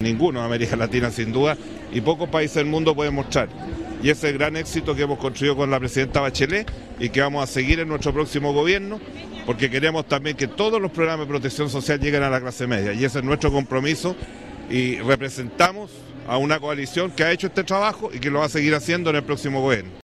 ninguno de América Latina sin duda, y pocos países del mundo pueden mostrar. Y ese es el gran éxito que hemos construido con la presidenta Bachelet y que vamos a seguir en nuestro próximo gobierno, porque queremos también que todos los programas de protección social lleguen a la clase media, y ese es nuestro compromiso, y representamos a una coalición que ha hecho este trabajo y que lo va a seguir haciendo en el próximo gobierno.